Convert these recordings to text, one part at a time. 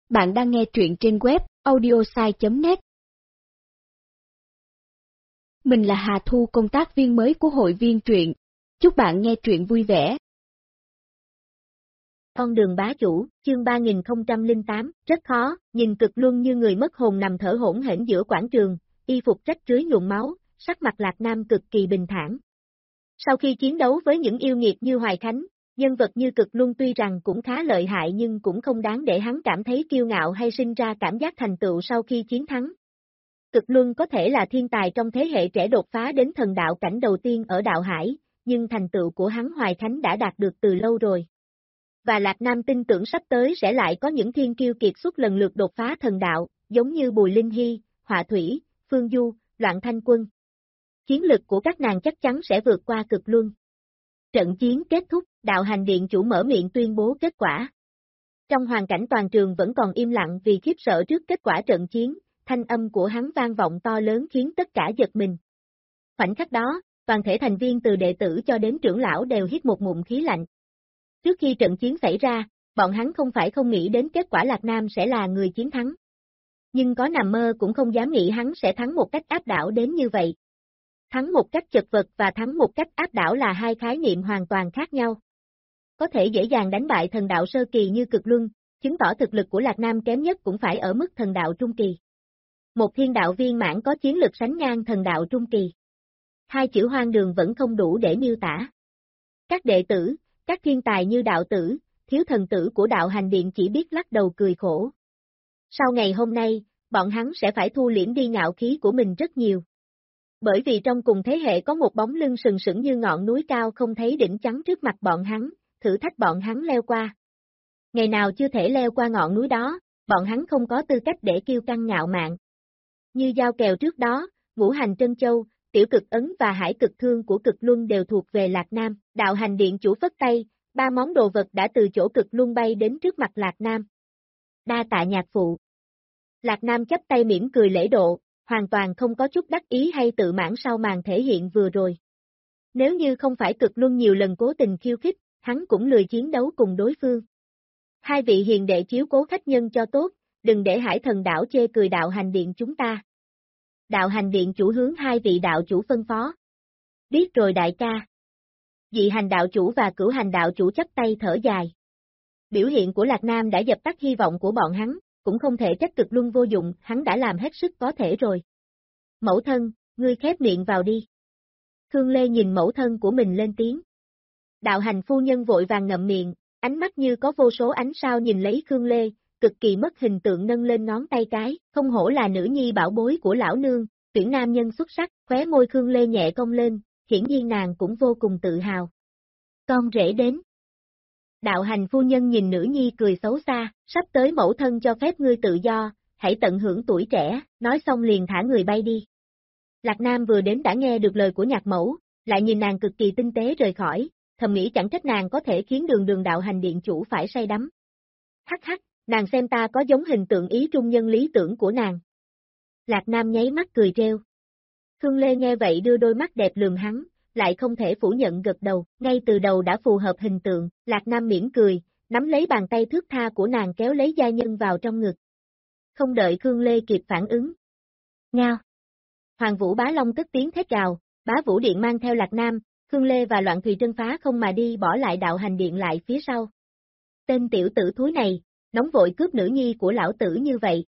Bạn đang nghe truyện trên web audiosai.net. Mình là Hà Thu, công tác viên mới của hội viên truyện. Chúc bạn nghe truyện vui vẻ. Con đường bá chủ, chương 3008, rất khó, nhìn Cực Luân như người mất hồn nằm thở hổn hển giữa quảng trường, y phục rách rưới nhuộm máu, sắc mặt Lạc Nam cực kỳ bình thản. Sau khi chiến đấu với những yêu nghiệt như Hoài Khánh, nhân vật như Cực Luân tuy rằng cũng khá lợi hại nhưng cũng không đáng để hắn cảm thấy kiêu ngạo hay sinh ra cảm giác thành tựu sau khi chiến thắng. Cực Luân có thể là thiên tài trong thế hệ trẻ đột phá đến thần đạo cảnh đầu tiên ở đạo hải, nhưng thành tựu của hắn Hoài Khánh đã đạt được từ lâu rồi. Và Lạc Nam tin tưởng sắp tới sẽ lại có những thiên kiêu kiệt xuất lần lượt đột phá thần đạo, giống như Bùi Linh Hy, Họa Thủy, Phương Du, Loạn Thanh Quân. Chiến lực của các nàng chắc chắn sẽ vượt qua Cực Luân. Trận chiến kết thúc, Đạo Hành Điện chủ mở miệng tuyên bố kết quả. Trong hoàn cảnh toàn trường vẫn còn im lặng vì khiếp sợ trước kết quả trận chiến, thanh âm của hắn vang vọng to lớn khiến tất cả giật mình. Khoảnh khắc đó, toàn thể thành viên từ đệ tử cho đến trưởng lão đều hít một ngụm khí lạnh. Trước khi trận chiến xảy ra, bọn hắn không phải không nghĩ đến kết quả Lạc Nam sẽ là người chiến thắng. Nhưng có nằm mơ cũng không dám nghĩ hắn sẽ thắng một cách áp đảo đến như vậy. Thắng một cách chật vật và thắng một cách áp đảo là hai khái niệm hoàn toàn khác nhau. Có thể dễ dàng đánh bại thần đạo sơ kỳ như Cực Luân, chứng tỏ thực lực của Lạc Nam kém nhất cũng phải ở mức thần đạo trung kỳ. Một thiên đạo viên mãn có chiến lực sánh ngang thần đạo trung kỳ. Hai chữ hoang đường vẫn không đủ để miêu tả. Các đệ tử, các thiên tài như đạo tử, thiếu thần tử của đạo hành điện chỉ biết lắc đầu cười khổ. Sau ngày hôm nay, bọn hắn sẽ phải thu liễm đi ngạo khí của mình rất nhiều. Bởi vì trong cùng thế hệ có một bóng lưng sừng sững như ngọn núi cao không thấy đỉnh chắn trước mặt bọn hắn, thử thách bọn hắn leo qua. Ngày nào chưa thể leo qua ngọn núi đó, bọn hắn không có tư cách để kiêu căng ngạo mạn. Như giao kèo trước đó, Ngũ Hành Trân Châu, Tiểu Cực Ấn và Hải Cực Thương của Cực Luân đều thuộc về Lạc Nam. Đạo Hành Điện chủ phất tay, ba món đồ vật đã từ chỗ Cực Luân bay đến trước mặt Lạc Nam. Đa tạ nhạc phụ. Lạc Nam chắp tay mỉm cười lễ độ, hoàn toàn không có chút đắc ý hay tự mãn sau màn thể hiện vừa rồi. Nếu như không phải Cực Luân nhiều lần cố tình khiêu khích, hắn cũng lười chiến đấu cùng đối phương. Hai vị hiền đệ chiếu cố khách nhân cho tốt, đừng để Hải Thần đảo chê cười Đạo Hành Điện chúng ta. Đạo Hành Điện chủ hướng hai vị đạo chủ phân phó. Biết rồi đại ca. Dị Hành đạo chủ và Cửu Hành đạo chủ chắp tay thở dài. Biểu hiện của Lạc Nam đã dập tắt hy vọng của bọn hắn, cũng không thể trách Cực Luân vô dụng, hắn đã làm hết sức có thể rồi. Mẫu thân, ngươi khép miệng vào đi. Khương Lê nhìn mẫu thân của mình lên tiếng. Đạo Hành phu nhân vội vàng ngậm miệng, ánh mắt như có vô số ánh sao nhìn lấy Khương Lê, cực kỳ mất hình tượng nâng lên ngón tay cái, không hổ là nữ nhi bảo bối của lão nương, tuyển nam nhân xuất sắc, khóe môi Khương Lê nhẹ cong lên, hiển nhiên nàng cũng vô cùng tự hào. Con rể đến. Đạo Hành phu nhân nhìn nữ nhi cười xấu xa, sắp tới mẫu thân cho phép ngươi tự do, hãy tận hưởng tuổi trẻ, nói xong liền thả người bay đi. Lạc Nam vừa đến đã nghe được lời của nhạc mẫu, lại nhìn nàng cực kỳ tinh tế rời khỏi, thầm nghĩ chẳng trách nàng có thể khiến đường Đạo Hành điện chủ phải say đắm. Hắc hắc, nàng xem ta có giống hình tượng ý trung nhân lý tưởng của nàng. Lạc Nam nháy mắt cười treo. Khương Lê nghe vậy đưa đôi mắt đẹp lườm hắn, lại không thể phủ nhận gật đầu, ngay từ đầu đã phù hợp hình tượng, Lạc Nam mỉm cười, nắm lấy bàn tay thướt tha của nàng kéo lấy gia nhân vào trong ngực. Không đợi Khương Lê kịp phản ứng. Ngao. Hoàng Vũ Bá Long cất tiếng thét gào, Bá Vũ Điện mang theo Lạc Nam, Khương Lê và Loạn Thùy Trân phá không mà đi bỏ lại Đạo Hành Điện lại phía sau. Tên tiểu tử thúi này, nóng vội cướp nữ nhi của lão tử như vậy.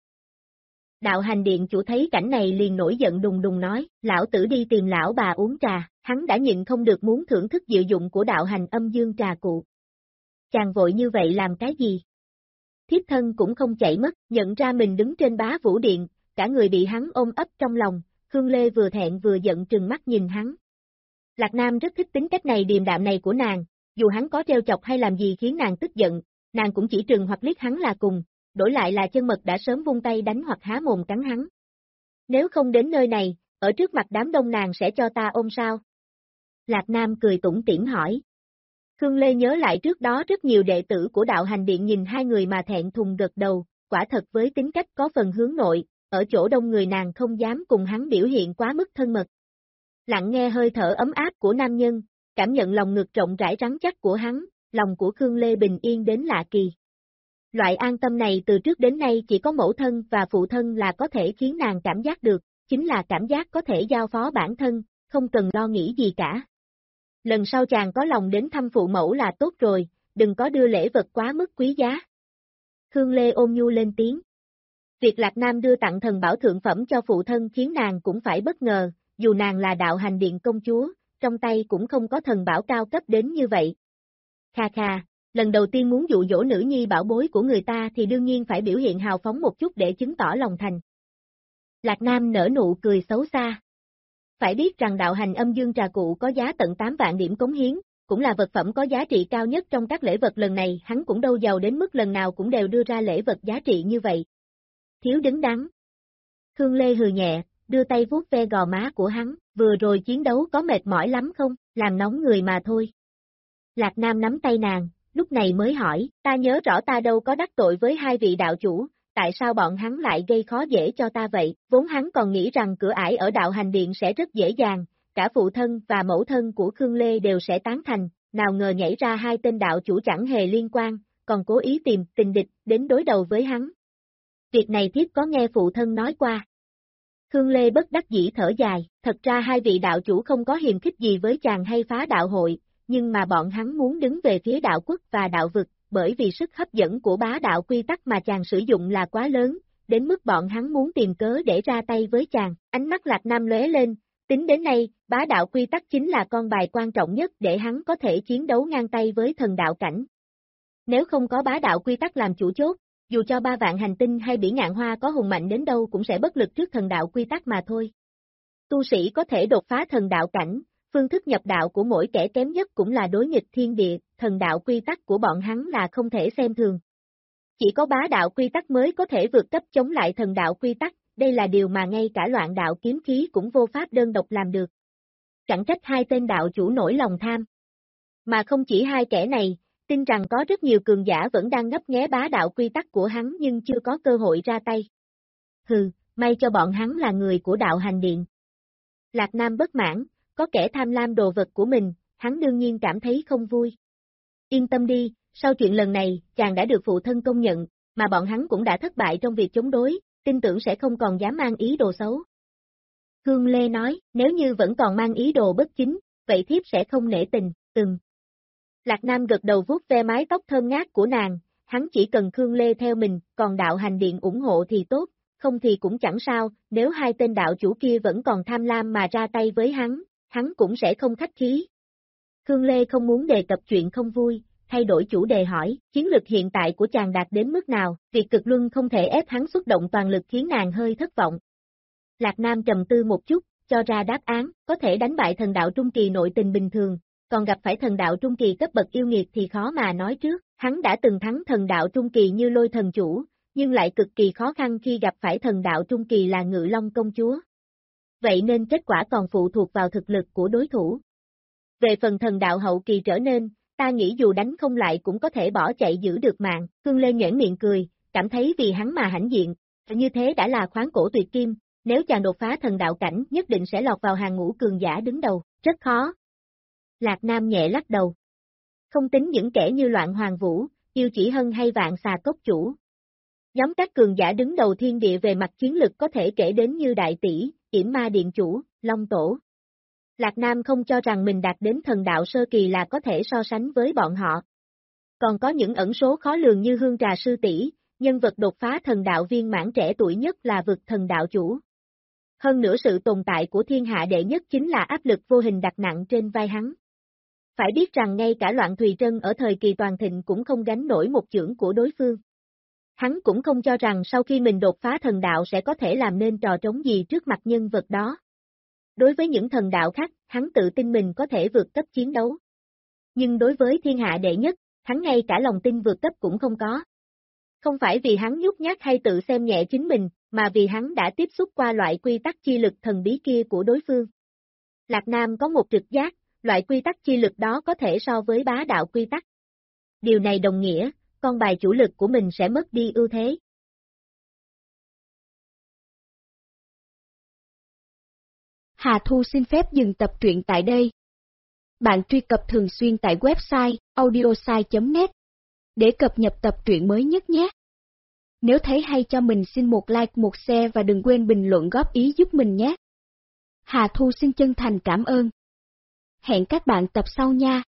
Đạo Hành Điện chủ thấy cảnh này liền nổi giận đùng đùng nói, lão tử đi tìm lão bà uống trà, hắn đã nhịn không được muốn thưởng thức diệu dụng của Đạo Hành âm dương trà cụ. Chàng vội như vậy làm cái gì? Thiếp thân cũng không chạy mất, nhận ra mình đứng trên Bá Vũ Điện, cả người bị hắn ôm ấp trong lòng, Khương Lê vừa thẹn vừa giận trừng mắt nhìn hắn. Lạc Nam rất thích tính cách này điềm đạm này của nàng, dù hắn có trêu chọc hay làm gì khiến nàng tức giận, nàng cũng chỉ trừng hoặc liếc hắn là cùng, đổi lại là chân mật đã sớm vung tay đánh hoặc há mồm cắn hắn. Nếu không đến nơi này, ở trước mặt đám đông nàng sẽ cho ta ôm sao? Lạc Nam cười tủm tỉm hỏi. Khương Lê nhớ lại trước đó rất nhiều đệ tử của Đạo Hành Điện nhìn hai người mà thẹn thùng gật đầu, quả thật với tính cách có phần hướng nội, ở chỗ đông người nàng không dám cùng hắn biểu hiện quá mức thân mật. Lặng nghe hơi thở ấm áp của nam nhân, cảm nhận lòng ngực rộng rãi rắn chắc của hắn, lòng của Khương Lê bình yên đến lạ kỳ. Loại an tâm này từ trước đến nay chỉ có mẫu thân và phụ thân là có thể khiến nàng cảm giác được, chính là cảm giác có thể giao phó bản thân, không cần lo nghĩ gì cả. Lần sau chàng có lòng đến thăm phụ mẫu là tốt rồi, đừng có đưa lễ vật quá mức quý giá. Khương Lê ôn nhu lên tiếng. Việc Lạc Nam đưa tặng thần bảo thượng phẩm cho phụ thân khiến nàng cũng phải bất ngờ, dù nàng là đạo hành điện công chúa, trong tay cũng không có thần bảo cao cấp đến như vậy. Kha kha, lần đầu tiên muốn dụ dỗ nữ nhi bảo bối của người ta thì đương nhiên phải biểu hiện hào phóng một chút để chứng tỏ lòng thành. Lạc Nam nở nụ cười xấu xa. Phải biết rằng đạo hành âm dương trà cụ có giá tận 8 vạn điểm cống hiến, cũng là vật phẩm có giá trị cao nhất trong các lễ vật lần này, hắn cũng đâu giàu đến mức lần nào cũng đều đưa ra lễ vật giá trị như vậy. Thiếu đứng đắn. Khương Lê hừ nhẹ, đưa tay vuốt ve gò má của hắn, vừa rồi chiến đấu có mệt mỏi lắm không, làm nóng người mà thôi. Lạc Nam nắm tay nàng, lúc này mới hỏi, ta nhớ rõ ta đâu có đắc tội với hai vị đạo chủ, tại sao bọn hắn lại gây khó dễ cho ta vậy, vốn hắn còn nghĩ rằng cửa ải ở đạo hành điện sẽ rất dễ dàng, cả phụ thân và mẫu thân của Khương Lê đều sẽ tán thành, nào ngờ nhảy ra hai tên đạo chủ chẳng hề liên quan, còn cố ý tìm tình địch đến đối đầu với hắn. Việc này thiếp có nghe phụ thân nói qua. Khương Lê bất đắc dĩ thở dài, thật ra hai vị đạo chủ không có hiềm khích gì với chàng hay phá đạo hội, nhưng mà bọn hắn muốn đứng về phía đạo quốc và đạo vực, bởi vì sức hấp dẫn của bá đạo quy tắc mà chàng sử dụng là quá lớn, đến mức bọn hắn muốn tìm cớ để ra tay với chàng. Ánh mắt Lạc Nam lóe lên, tính đến nay, bá đạo quy tắc chính là con bài quan trọng nhất để hắn có thể chiến đấu ngang tay với thần đạo cảnh. Nếu không có bá đạo quy tắc làm chủ chốt, dù cho 3 vạn hành tinh hay bỉ ngạn hoa có hùng mạnh đến đâu cũng sẽ bất lực trước thần đạo quy tắc mà thôi. Tu sĩ có thể đột phá thần đạo cảnh, phương thức nhập đạo của mỗi kẻ kém nhất cũng là đối nghịch thiên địa, thần đạo quy tắc của bọn hắn là không thể xem thường. Chỉ có bá đạo quy tắc mới có thể vượt cấp chống lại thần đạo quy tắc, đây là điều mà ngay cả loạn đạo kiếm khí cũng vô pháp đơn độc làm được. Chẳng trách hai tên đạo chủ nổi lòng tham. Mà không chỉ hai kẻ này, tin rằng có rất nhiều cường giả vẫn đang ngấp nghé bá đạo quy tắc của hắn nhưng chưa có cơ hội ra tay. Hừ, may cho bọn hắn là người của đạo hành điện. Lạc Nam bất mãn, có kẻ tham lam đồ vật của mình, hắn đương nhiên cảm thấy không vui. Yên tâm đi, sau chuyện lần này, chàng đã được phụ thân công nhận, mà bọn hắn cũng đã thất bại trong việc chống đối, tin tưởng sẽ không còn dám mang ý đồ xấu. Khương Lê nói, nếu như vẫn còn mang ý đồ bất chính, vậy thiếp sẽ không nể tình, Lạc Nam gật đầu vuốt ve mái tóc thơm ngát của nàng, hắn chỉ cần Khương Lê theo mình, còn đạo hành điện ủng hộ thì tốt, không thì cũng chẳng sao, nếu hai tên đạo chủ kia vẫn còn tham lam mà ra tay với hắn cũng sẽ không khách khí. Khương Lê không muốn đề cập chuyện không vui, thay đổi chủ đề hỏi, chiến lực hiện tại của chàng đạt đến mức nào, việc cực luân không thể ép hắn xuất động toàn lực khiến nàng hơi thất vọng. Lạc Nam trầm tư một chút, cho ra đáp án, có thể đánh bại thần đạo trung kỳ nội tình bình thường, còn gặp phải thần đạo trung kỳ cấp bậc yêu nghiệt thì khó mà nói trước, hắn đã từng thắng thần đạo trung kỳ như Lôi thần chủ, nhưng lại cực kỳ khó khăn khi gặp phải thần đạo trung kỳ là Ngự Long công chúa. Vậy nên kết quả còn phụ thuộc vào thực lực của đối thủ. Về phần thần đạo hậu kỳ trở nên, ta nghĩ dù đánh không lại cũng có thể bỏ chạy giữ được mạng, Khương Lê nhoẻn miệng cười, cảm thấy vì hắn mà hãnh diện, như thế đã là khoáng cổ tuyệt kim, nếu chàng đột phá thần đạo cảnh nhất định sẽ lọt vào hàng ngũ cường giả đứng đầu, rất khó. Lạc Nam nhẹ lắc đầu. Không tính những kẻ như Loạn Hoàng Vũ, Yêu Chỉ Hân hay Vạn Xà Cốc Chủ. Nhóm các cường giả đứng đầu thiên địa về mặt chiến lực có thể kể đến như Đại Tỷ, Yểm Ma Điện Chủ, Long Tổ. Lạc Nam không cho rằng mình đạt đến thần đạo sơ kỳ là có thể so sánh với bọn họ. Còn có những ẩn số khó lường như Hương Trà Sư Tỷ, nhân vật đột phá thần đạo viên mãn trẻ tuổi nhất là vực thần đạo chủ. Hơn nữa sự tồn tại của thiên hạ đệ nhất chính là áp lực vô hình đặt nặng trên vai hắn. Phải biết rằng ngay cả Loạn Thùy Trân ở thời kỳ toàn thịnh cũng không gánh nổi một chưởng của đối phương. Hắn cũng không cho rằng sau khi mình đột phá thần đạo sẽ có thể làm nên trò trống gì trước mặt nhân vật đó. Đối với những thần đạo khác, hắn tự tin mình có thể vượt cấp chiến đấu. Nhưng đối với thiên hạ đệ nhất, hắn ngay cả lòng tin vượt cấp cũng không có. Không phải vì hắn nhút nhát hay tự xem nhẹ chính mình, mà vì hắn đã tiếp xúc qua loại quy tắc chi lực thần bí kia của đối phương. Lạc Nam có một trực giác, loại quy tắc chi lực đó có thể so với bá đạo quy tắc. Điều này đồng nghĩa, con bài chủ lực của mình sẽ mất đi ưu thế. Hà Thu xin phép dừng tập truyện tại đây. Bạn truy cập thường xuyên tại website audiosai.net để cập nhật tập truyện mới nhất nhé. Nếu thấy hay cho mình xin một like, một share và đừng quên bình luận góp ý giúp mình nhé. Hà Thu xin chân thành cảm ơn. Hẹn các bạn tập sau nha.